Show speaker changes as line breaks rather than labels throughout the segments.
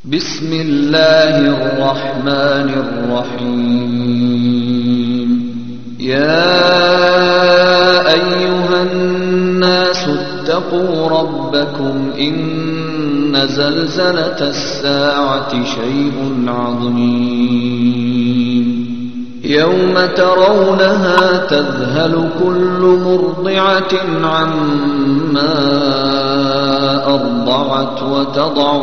بسم الله الرحمن الرحيم. يا أيها الناس اتقوا ربكم إن زلزلة الساعة شيء عظيم يوم ترونها تذهل كل مرضعة عما أرضعت وتضع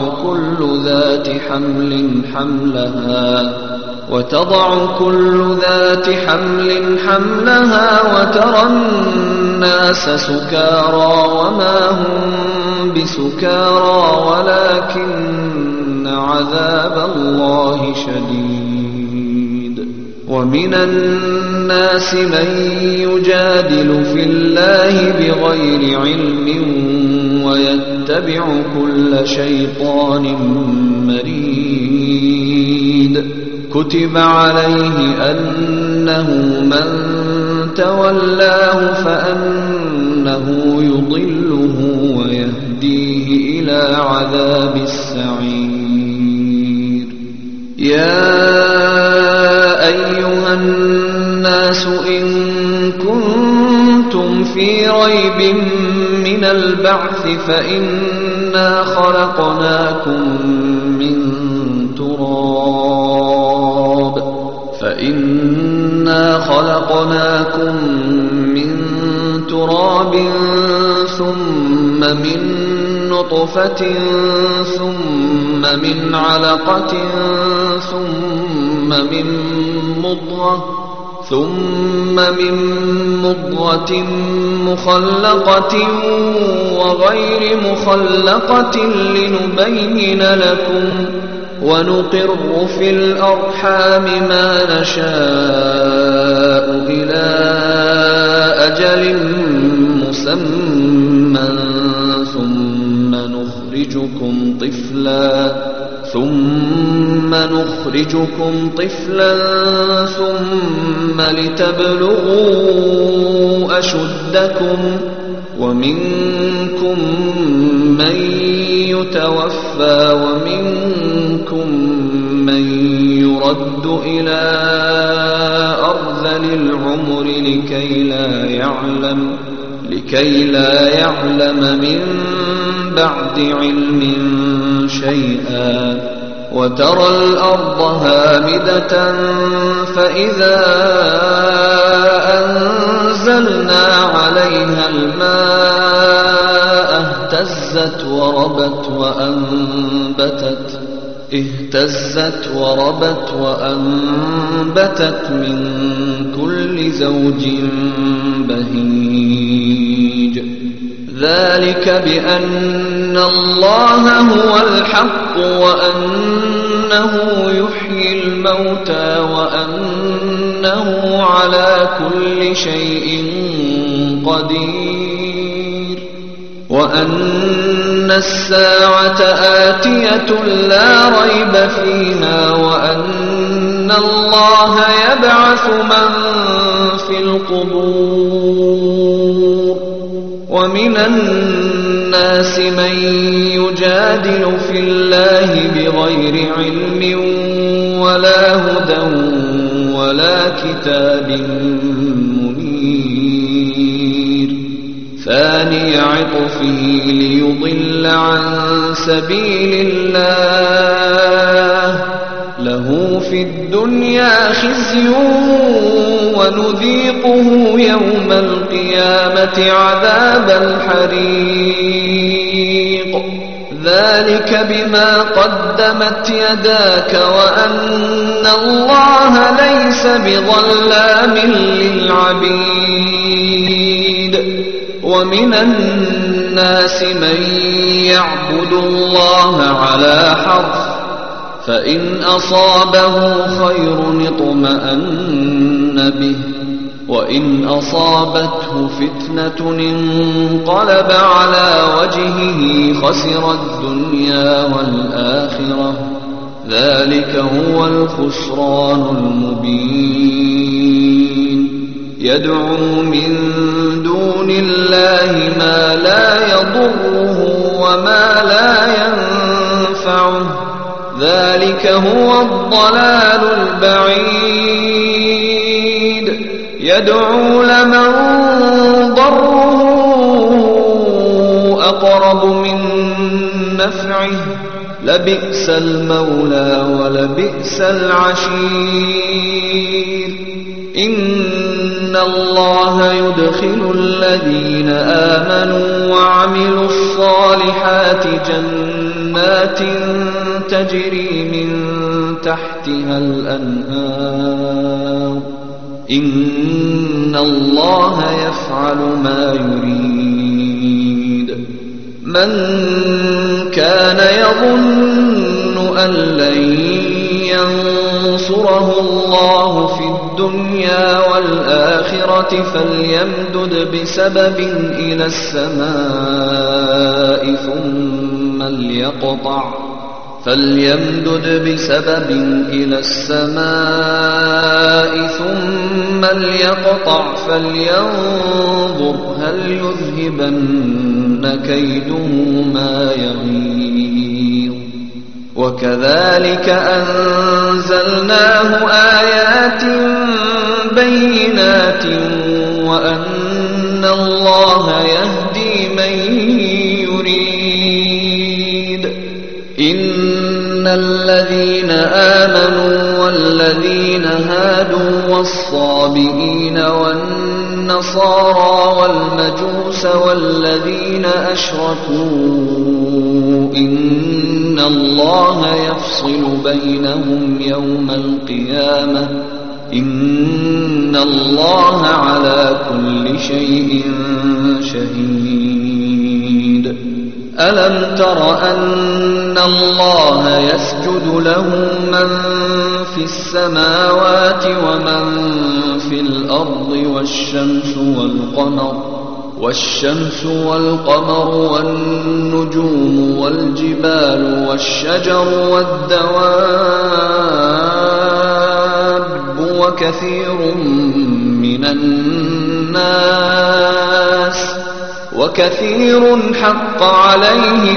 كل ذات حمل حملها وترى الناس سكارى وما هم بسكارى ولكن عذاب الله شديد. ومن الناس من يجادل في الله بغير علم ويتبع كل شيطان مريد. كتب عليه أنه من تولاه فأنه يضله ويهديه إلى عذاب السعير. يا أيها الناس إن كنتم في ريب من البعث فإنا خلقناكم من تراب ثم من نطفة ثم من علقة ثم من مضغة مخلقة وغير مخلقة لنبين لكم ونقر في الأرحام ما نشاء إلى أجل مسمى ثم نخرجكم طفلا ثم لتبلغوا أشدكم ومنكم من يتوفى ومنكم من يرد إلى أرذل العمر لكي لا يعلم من بعد علم شيئا. وترى الأرض هامدة فإذا أنزلنا عليها الماء اهتزت وربت وأنبتت من كل زوج بهيج. ذلك بأن الله هو الحق وأنه يحيي الموتى وأنه على كل شيء قدير وأن الساعة آتية لا ريب فيها وأن الله يبعث من في القبور. ومن الناس من يجادل في الله بغير علم ولا هدى ولا كتاب منير. ثاني عطفه ليضل عن سبيل الله له في الدنيا خزي ونذيقه يوم القيامة عذاب الحريق. ذلك بما قدمت يداك وأن الله ليس بظلام للعبيد. ومن الناس من يعبد الله على حرف فإن أصابه خير اطمأن به وإن أصابته فتنة انقلب على وجهه خسر الدنيا والآخرة. ذلك هو الخسران المبين. يدعو من دون الله ما لا يضره وما لا ينفعه ذلك هو الضلال البعيد يدعو لمن ضره أقرب من نفعه لبئس المولى ولبئس العشير إن الله يدخل الذين آمنوا وعملوا الصالحات جنات تجري من تحتها الأنهار إن الله يفعل ما يريد من كان يظن أن لن ينصره الله في الدنيا والآخرة فليمدد بسبب إلى السماء ثم ليقطع فلينظر هل يذهبن كيده ما يغيظ وكذلك أنزلناه آيات بينات وأن الله يهدي من يريد إن الذين آمنوا والذين هادوا والصابئين والنصارى والمجوس والذين أشركوا إن الله يفصل بينهم يوم القيامة إن الله على كل شيء شهيد ألم تر أن الله يسجد له من في السماوات ومن في الأرض والشمس والقمر والنجوم والجبال والشجر والدواب وكثير حق عليه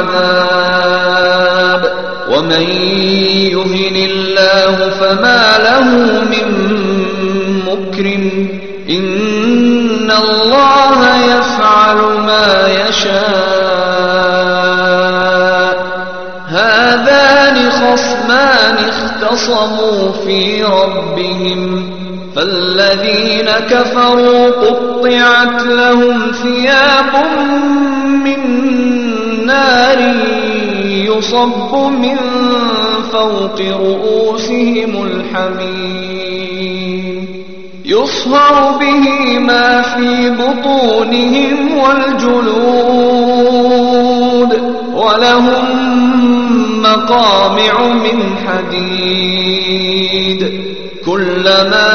العذاب ومن يهن الله فما له من مكرم إن الله يفعل ما يشاء هذان خصمان اختصموا في ربهم فالذين كفروا قطعت لهم ثياب من نار يصب من فوق رؤوسهم الحميم يصهر به ما في بطونهم والجلود ولهم مقامع من حديد كلما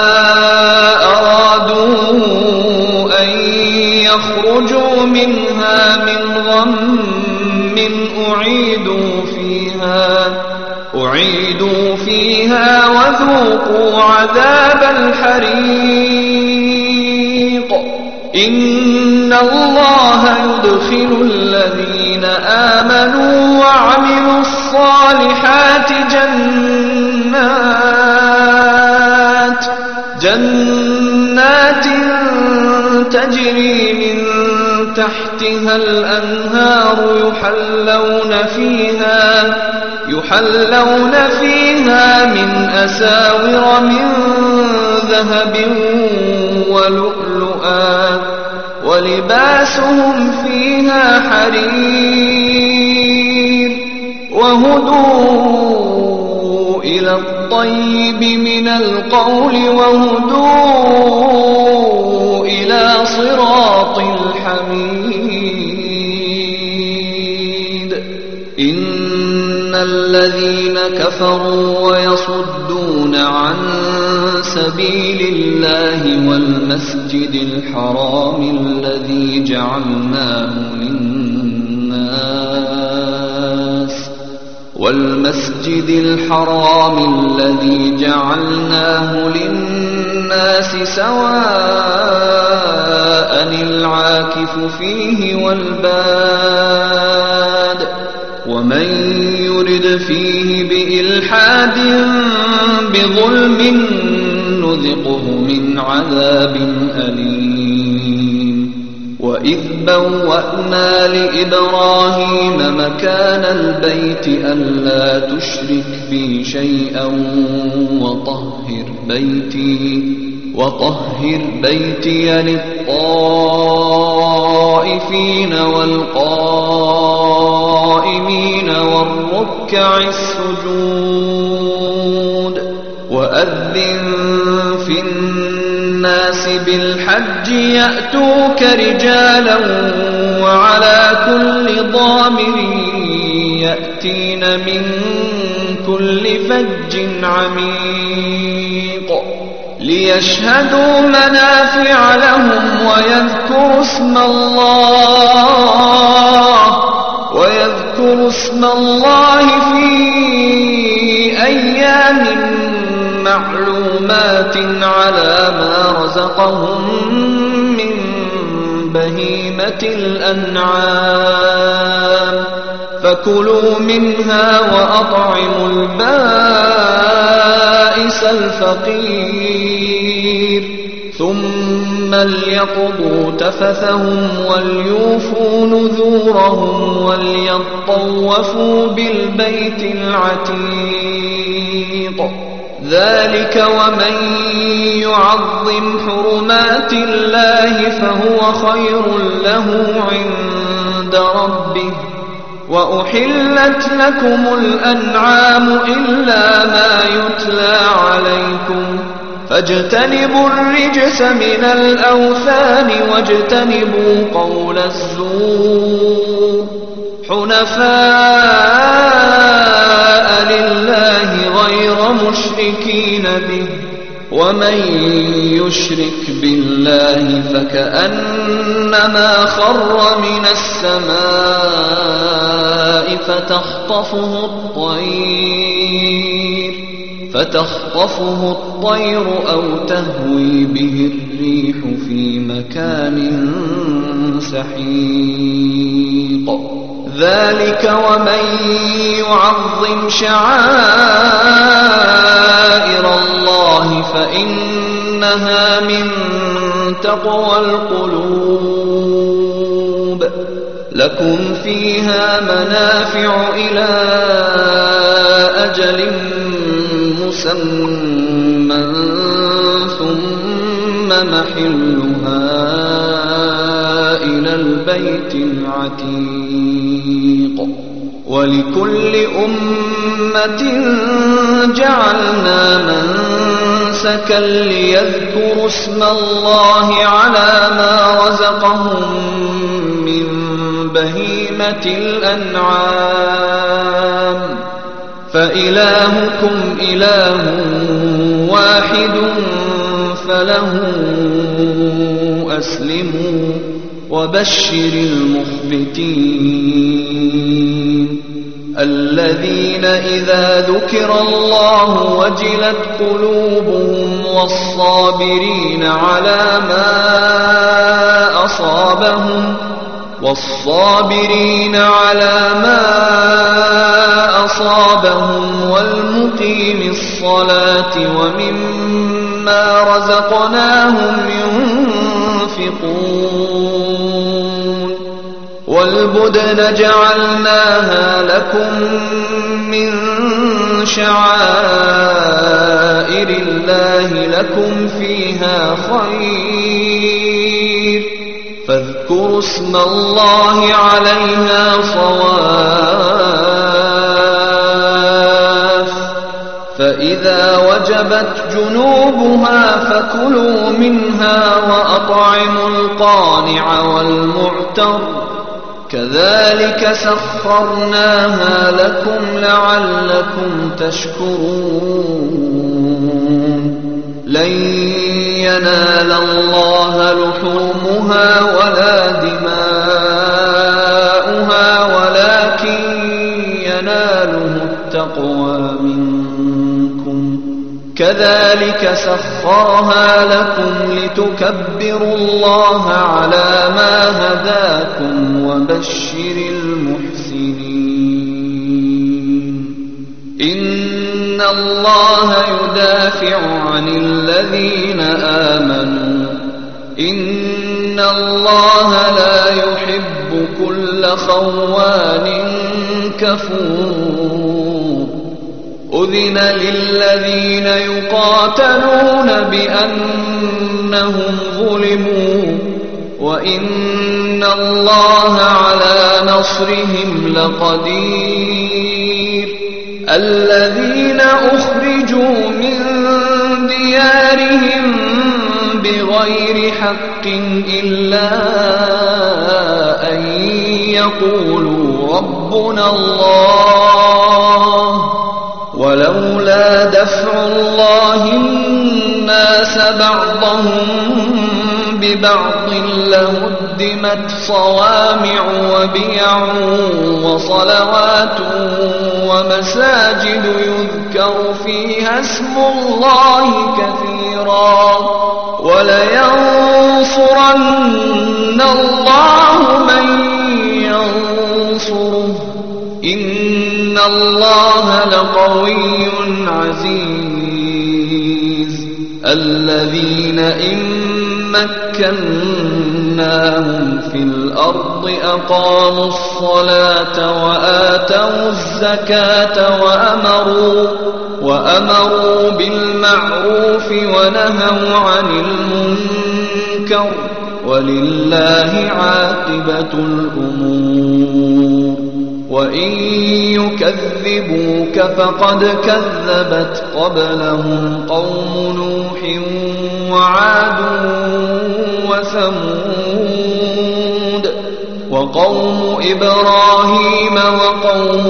أرادوا أن يخرجوا منها من غم أعيدوا فيها وذوقوا عذاب الحريق إن الله يدخل الذين آمنوا وعملوا الصالحات جنات تجري من تحتها الأنهار يحلون فيها من أساور من ذهب ولؤلؤا ولباسهم فيها حرير وهدوا إلى الطيب من القول وهدوا إلى صراط الحميد إن الذين كفروا ويصدون عن سبيل الله والمسجد الحرام الذي جعلناه للناس سواء العاكف فيه والباد ومن يرد فيه بإلحاد بظلم نذقه من عذاب أليم وإذ بوأنا لإبراهيم مكان البيت ألا تشرك بي شيئا وطهر بيتي للطائفين والقائمين والركع السجود وأذن في الناس بالحج يأتوك رجالا وعلى كل ضامر يأتين من كل فج عميق ليشهدوا منافع لهم ويذكروا اسم الله في أيام معلومات على ما رزقهم من بهيمة الأنعام فكلوا منها وأطعموا البائس الفقير ثم ليقضوا تفثهم وليوفوا نذورهم وليطوفوا بالبيت العتيق ذلك ومن يعظم حرمات الله فهو خير له عند ربه وأحلت لكم الأنعام إلا ما يتلى عليكم فاجتنبوا الرجس من الأوثان واجتنبوا قول الزور حنفاء لله غير مشركين به ومن يشرك بالله فكأنما خر من السماء فتخطفه الطير أو تهوي به الريح في مكان سحيق ذلك ومن يعظم شعائر الله فإنها من تقوى القلوب لكم فيها منافع إلى أجل مسمى ثم محلها إلى البيت العتيق ولكل أمة جعلنا منسكا ليذكروا اسم الله على ما رزقهم من بهيمة الأنعام فإلهكم إله واحد فله أسلموا وبشر المخبتين الذين إذا ذكر الله وجلت قلوبهم والصابرين على ما أصابهم والمقيم الصلاة ومما رزقناهم ينفقون والبدن جعلناها لكم من شعائر الله لكم فيها خير فاذكروا اسم الله عليها صواف فإذا وجبت جنوبها فكلوا منها وأطعموا القانع والمعتر كذلك سخرناها لكم لعلكم تشكرون لن ينال الله لحومها ولا دماؤها ولكن يناله التقوى منكم كذلك سخرها لكم لتكبروا الله على ما هداكم وبشر المحسنين إن الله يدافع عن الذين آمنوا إن الله لا يحب كل خوان كفور أذن للذين يقاتلون بأنهم ظلموا وإن الله على نصرهم لقدير الذين أخرجوا من ديارهم بغير حق إلا أن يقولوا ربنا الله ولولا دفع الله الناس بعضهم ببعض لهدمت صوامع وبيع وصلوات ومساجد يذكر فيها اسم الله كثيرا ولينصرن الله من ينصره إن الله لقوي عزيز الذين إن مكناهم في الأرض أقاموا الصلاة وآتوا الزكاة وأمروا بالمعروف ونهوا عن المنكر ولله عاقبة الأمور وإن يكذبوك فقد كذبت قبلهم قوم نوح وعاد وثمود وقوم إبراهيم وقوم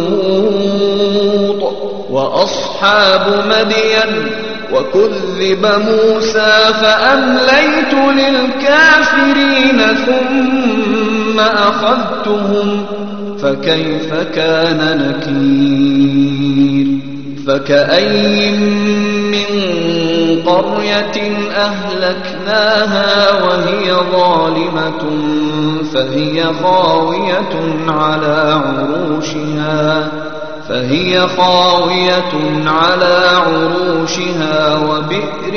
لوط وأصحاب مدين وكذب موسى فأمليت للكافرين ثم أخذتهم فكيف كان نكير فكأي من قرية أهلكناها وهي ظالمة فهي خاوية على عروشها وبئر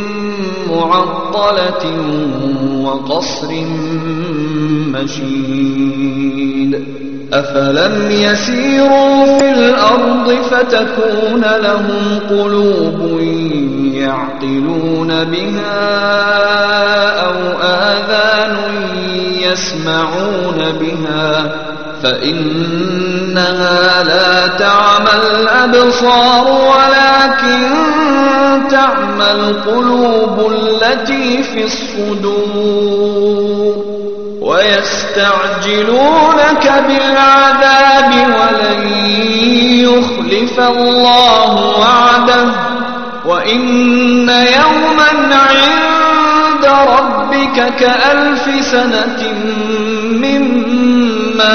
معطلة وقصر مشيد أفلم يسيروا في الأرض فتكون لهم قلوب يعقلون بها أو آذان يسمعون بها فإنها لا تعمى الأبصار ولكن تعمى القلوب التي في الصدور ويستعجلونك بالعذاب ولن يخلف الله وعده وإن يوما عند ربك كألف سنة مما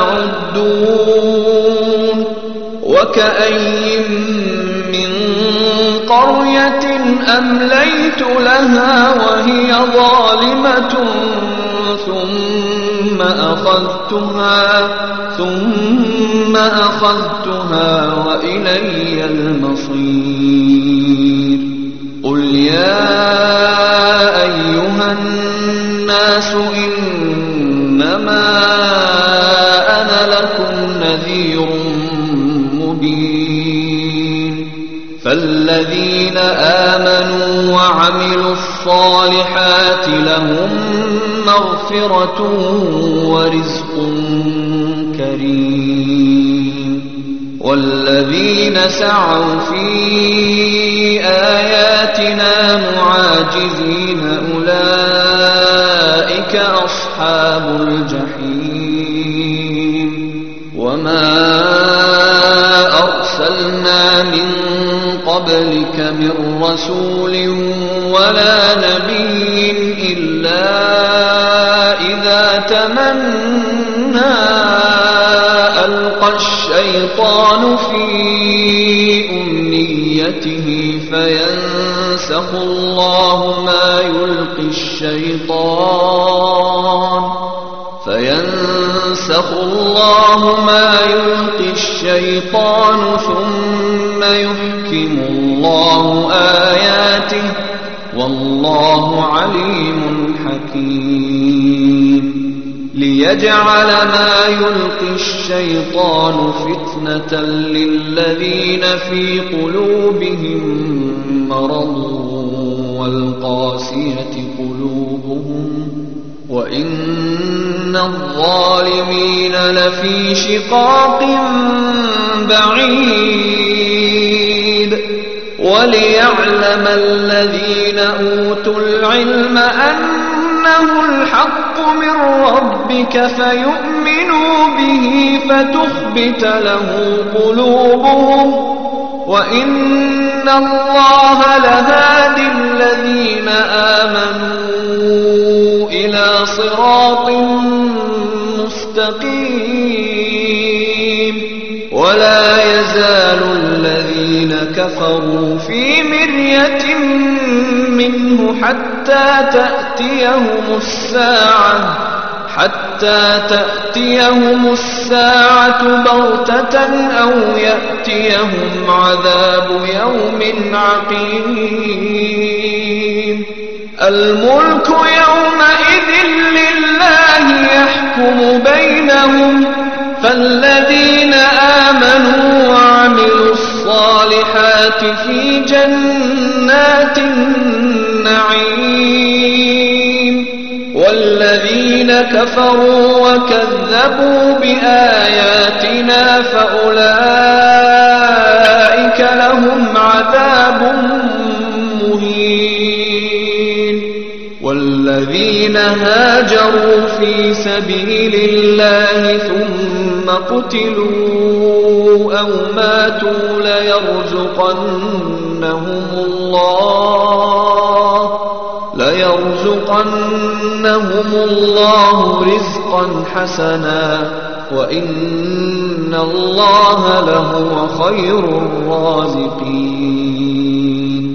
تعدون وكأي من قرية أمليت لها وهي ظالمة ثم أخذتها وإلي المصير قل يا أيها الناس إنما أنا لكم نذير مبين فالذين آمنوا وعملوا الصالحات لهم مغفرة ورزق كريم والذين سعوا في آياتنا معاجزين أولئك أصحاب الجحيم وما أرسلنا من قبلك من رسول ولا نبي إلا إذا تمنى ألقى الشيطان في أمنيته فينسخ الله ما يلقي الشيطان ينسخ الله ما يلقي الشيطان ثم يحكم الله آياته والله عليم حكيم ليجعل ما يلقي الشيطان فتنة للذين في قلوبهم مرض والقاسية قلوبهم وإن الظالمين لفي شقاق بعيد وليعلم الذين أوتوا العلم أنه الحق من ربك فيؤمنوا به فتخبت له قلوبهم وإن الله لهادي الذين آمنوا إلى صراط مستقيم ولا يزال الذين كفروا في مرية منه حتى تأتيهم الساعة بغتة أو يأتيهم عذاب يوم عقيم الملك يومئذ لله يحكم بينهم فالذين آمنوا وعملوا الصالحات في جنات النعيم والذين كفروا وكذبوا بآياتنا فأولئك لهم عذاب مهين والذين هاجروا في سبيل الله ثم قتلوا أو ماتوا ليرزقنهم الله رزقا حسنا وإن الله لهو خير الرازقين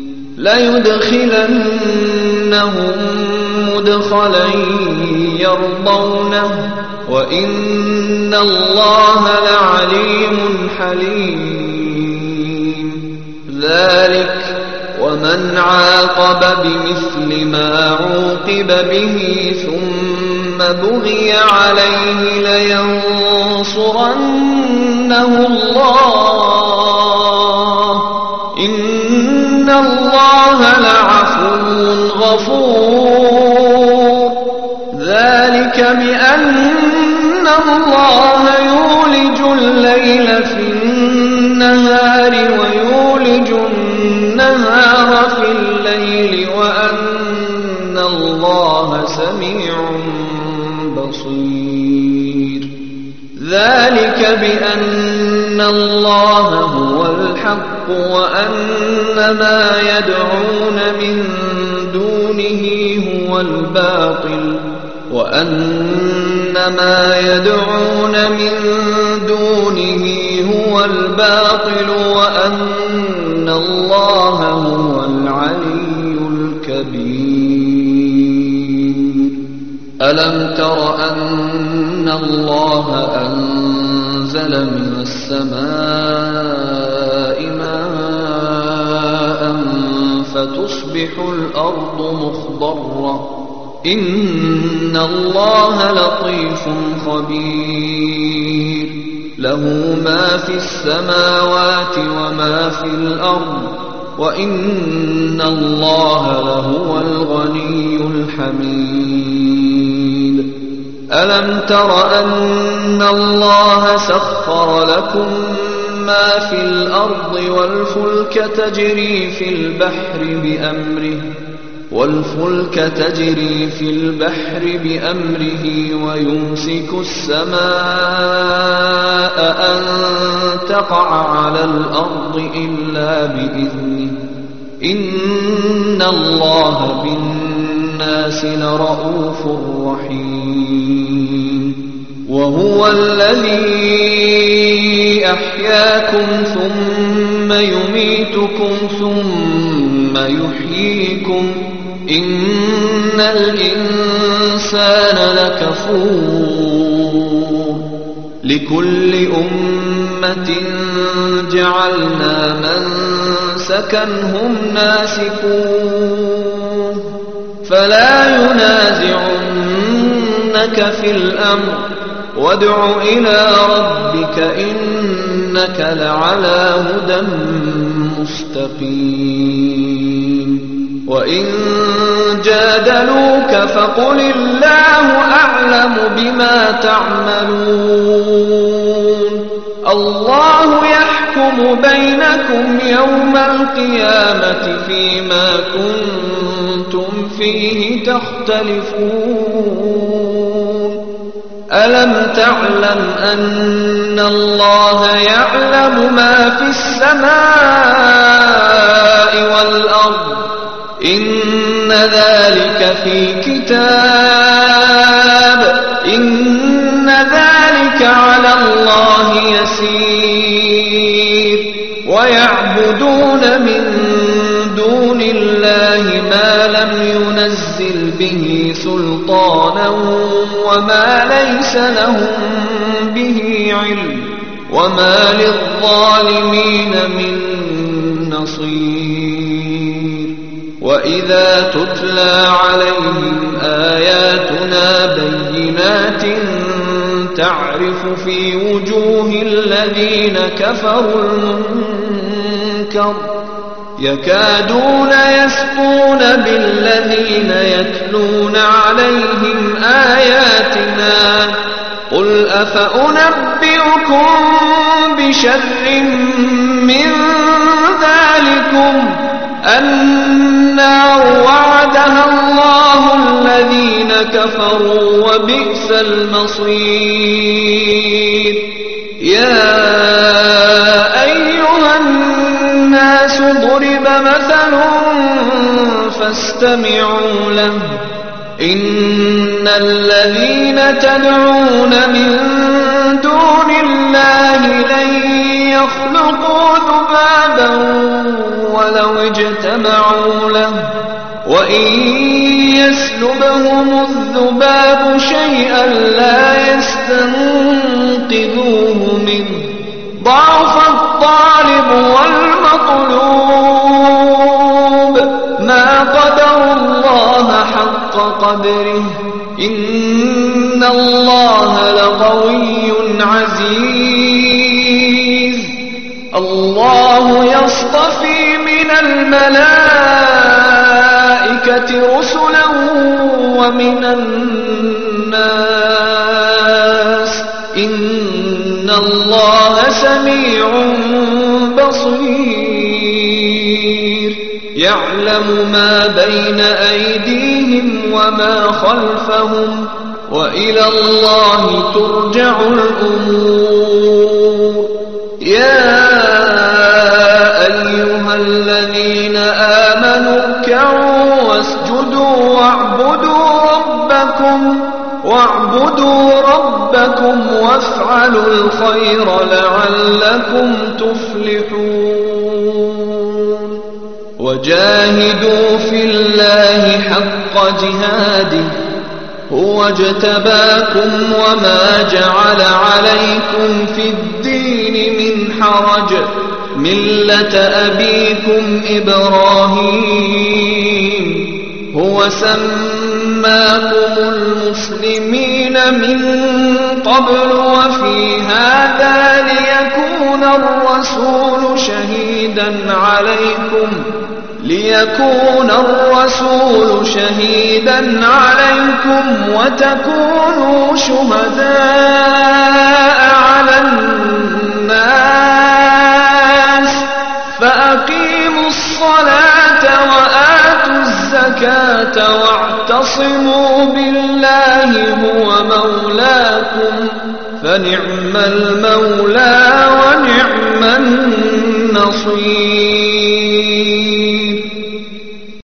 ليدخلنهم مدخلا يرضونه وإن الله لعليم حليم ذلك ومن عاقب بمثل ما عوقب به ثم بغي عليه لينصرنه الله إن الله لعفو غفور ذلك بأن الله يولج الليل في النهار ويولج النهار في الليل وأن الله سميع بصير ذلك بأن الله هو الحق وأن ما يدعون من دونه هو الباطل وأن ما يدعون من دونه هو الباطل وأن الله هو العلي الكبير ألم تر أن الله أنزل من السماء ماء فتصبح الأرض مخضرة إن الله لطيف خبير له ما في السماوات وما في الأرض وإن الله لهو الغني الحميد ألم تر أن الله سخر لكم ما في الأرض والفلك تجري في البحر بأمره ويمسك السماء أن تقع على الأرض إلا بإذنه إن الله بالناس لرءوف رحيم وهو الذي أحياكم ثم يميتكم ثم يحييكم إن الإنسان لكفور لكل أمة جعلنا منسكا هم ناسكوه فلا ينازعنك في الأمر وادع إلى ربك إنك لعلى هدى مستقيم وإن جادلوك فقل الله أعلم بما تعملون الله يحكم بينكم يوم القيامة فيما كنتم فيه تختلفون ألم تعلم أن الله يعلم ما في السماء والأرض إن ذلك في كتاب إن ذلك على الله يسير ويعبدون من دون الله ما لم ينزل به سلطانا وما ليس لهم به علم وما للظالمين من نصير وإذا تتلى عليهم آياتنا بينات تعرف في وجوه الذين كفروا المنكر يكادون يسطون بالذين يتلون عليهم آياتنا قل أفأنبئكم بشر من ذلكم النار وعدها الله الذين كفروا وبئس المصير يا أيها الناس ضرب مثل فاستمعوا له إن الذين تدعون من دون الله لن يخلقوا ذبابا ولو اجتمعوا له وإن يسلبهم الذباب شيئا لا يستنقذوه منه ضعف الطالب والمطلوب ما قدر الله حق قدره إن الله لقوي عزيز الله يصطفي من الملائكة رسلا ومن الناس إن الله سميع بصير يعلم ما بين أيديهم وما خلفهم وإلى الله ترجع الأمور يا أيها الذين آمنوا اركعوا واسجدوا واعبدوا ربكم وافعلوا الخير لعلكم تفلحون وجاهدوا في الله حق جهاده هو اجتباكم وما جعل عليكم في الدين من حرج ملة أبيكم إبراهيم هو سماكم المسلمين من قبل وفي هذا ليكون الرسول شهيدا عليكم وتكونوا شهداء على الناس فأقيموا الصلاة وآتوا الزكاة واعتصموا بالله هو مولاكم فنعم المولى ونعم النصير